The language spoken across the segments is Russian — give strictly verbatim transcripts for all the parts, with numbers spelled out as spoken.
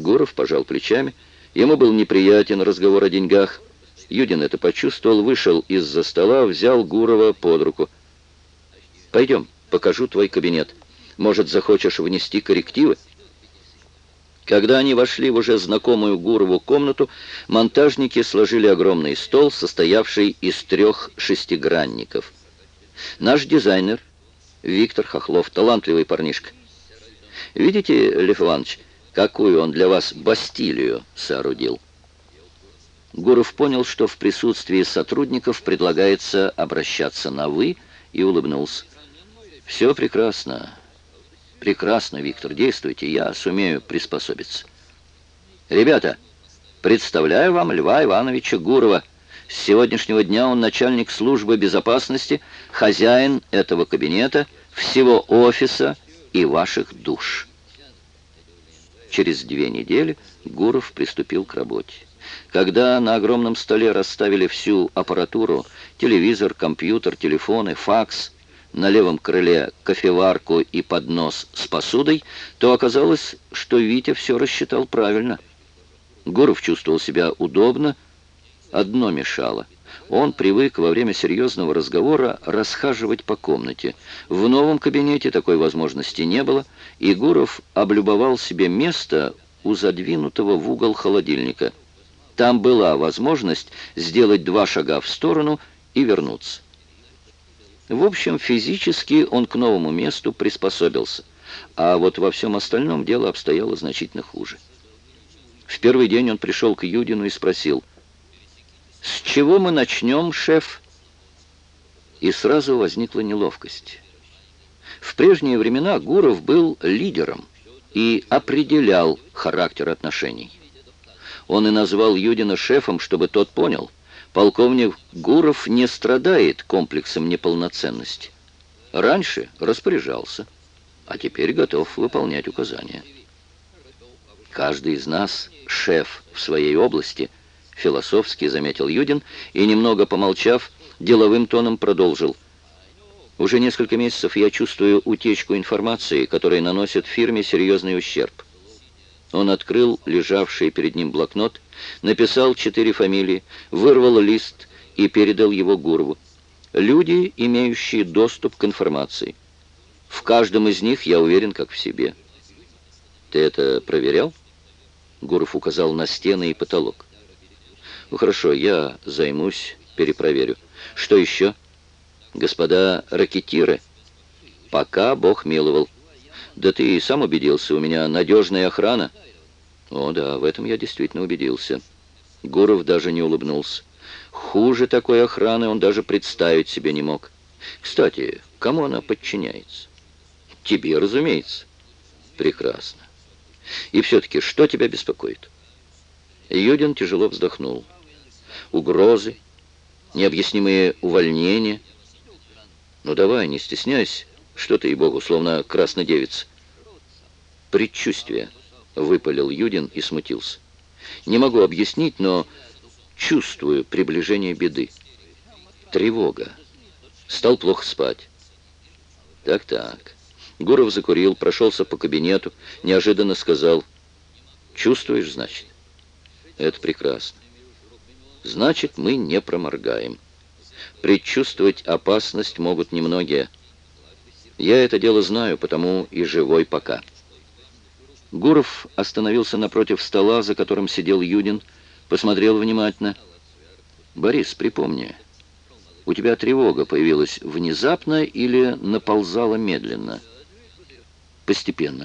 Гуров пожал плечами. Ему был неприятен разговор о деньгах. Юдин это почувствовал, вышел из-за стола, взял Гурова под руку. «Пойдем, покажу твой кабинет. Может, захочешь внести коррективы?» Когда они вошли в уже знакомую Гурову комнату, монтажники сложили огромный стол, состоявший из трех шестигранников. «Наш дизайнер, Виктор Хохлов, талантливый парнишка. Видите, Лев Иванович, какую он для вас Бастилию соорудил?» Гуров понял, что в присутствии сотрудников предлагается обращаться на «вы», и улыбнулся. «Все прекрасно. Прекрасно, Виктор, действуйте, я сумею приспособиться. Ребята, представляю вам Льва Ивановича Гурова. С сегодняшнего дня он начальник службы безопасности, хозяин этого кабинета, всего офиса и ваших душ». Через две недели Гуров приступил к работе. Когда на огромном столе расставили всю аппаратуру, телевизор, компьютер, телефоны, факс, на левом крыле кофеварку и поднос с посудой, то оказалось, что Витя все рассчитал правильно. Гуров чувствовал себя удобно, одно мешало. Он привык во время серьезного разговора расхаживать по комнате. В новом кабинете такой возможности не было, и Гуров облюбовал себе место у задвинутого в угол холодильника. Там была возможность сделать два шага в сторону и вернуться. В общем, физически он к новому месту приспособился, а вот во всем остальном дело обстояло значительно хуже. В первый день он пришел к Юдину и спросил: «С чего мы начнем, шеф?» И сразу возникла неловкость. В прежние времена Гуров был лидером и определял характер отношений. Он и назвал Юдина шефом, чтобы тот понял: полковник Гуров не страдает комплексом неполноценности. Раньше распоряжался, а теперь готов выполнять указания. «Каждый из нас шеф в своей области», — философски заметил Юдин и, немного помолчав, деловым тоном продолжил. «Уже несколько месяцев я чувствую утечку информации, которая наносит фирме серьезный ущерб». Он открыл лежавший перед ним блокнот, написал четыре фамилии, вырвал лист и передал его Гурову. Люди, имеющие доступ к информации. В каждом из них я уверен, как в себе. «Ты это проверял?» Гуров указал на стены и потолок. «Ну хорошо, я займусь, перепроверю. Что еще?» «Господа ракетиры, пока Бог миловал. Да ты и сам убедился, у меня надежная охрана». «О да, в этом я действительно убедился». Гуров даже не улыбнулся. Хуже такой охраны он даже представить себе не мог. «Кстати, кому она подчиняется?» «Тебе, разумеется». «Прекрасно. И все-таки, что тебя беспокоит?» Юдин тяжело вздохнул. «Угрозы, необъяснимые увольнения». «Ну давай, не стесняйся, что ты, ей-богу, словно красная девица». «Предчувствие», — выпалил Юдин и смутился. «Не могу объяснить, но чувствую приближение беды. Тревога. Стал плохо спать». «Так-так». Гуров закурил, прошелся по кабинету, неожиданно сказал: «Чувствуешь, значит?» «Это прекрасно. Значит, мы не проморгаем. Предчувствовать опасность могут немногие. Я это дело знаю, потому и живой пока». Гуров остановился напротив стола, за которым сидел Юдин, посмотрел внимательно. «Борис, припомни, у тебя тревога появилась внезапно или наползала медленно?» «Постепенно.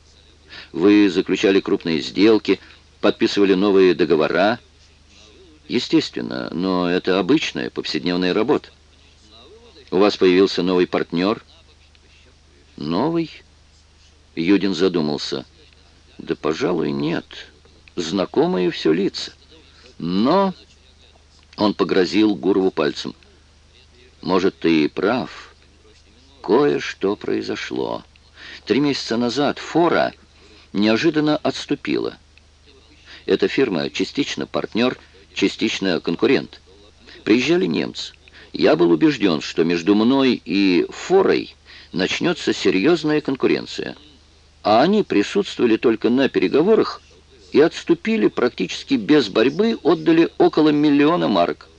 Вы заключали крупные сделки, подписывали новые договора?» «Естественно, но это обычная повседневная работа. У вас появился новый партнер?» «Новый?» Юдин задумался. «Да, пожалуй, нет. Знакомые все лица. Но...» Он погрозил Гурову пальцем. «Может, ты и прав. Кое-что произошло. Три месяца назад Фора неожиданно отступила. Эта фирма частично партнер, частично конкурент. Приезжали немцы. Я был убежден, что между мной и Форой начнется серьезная конкуренция. А они присутствовали только на переговорах и отступили практически без борьбы, отдали около миллиона марок.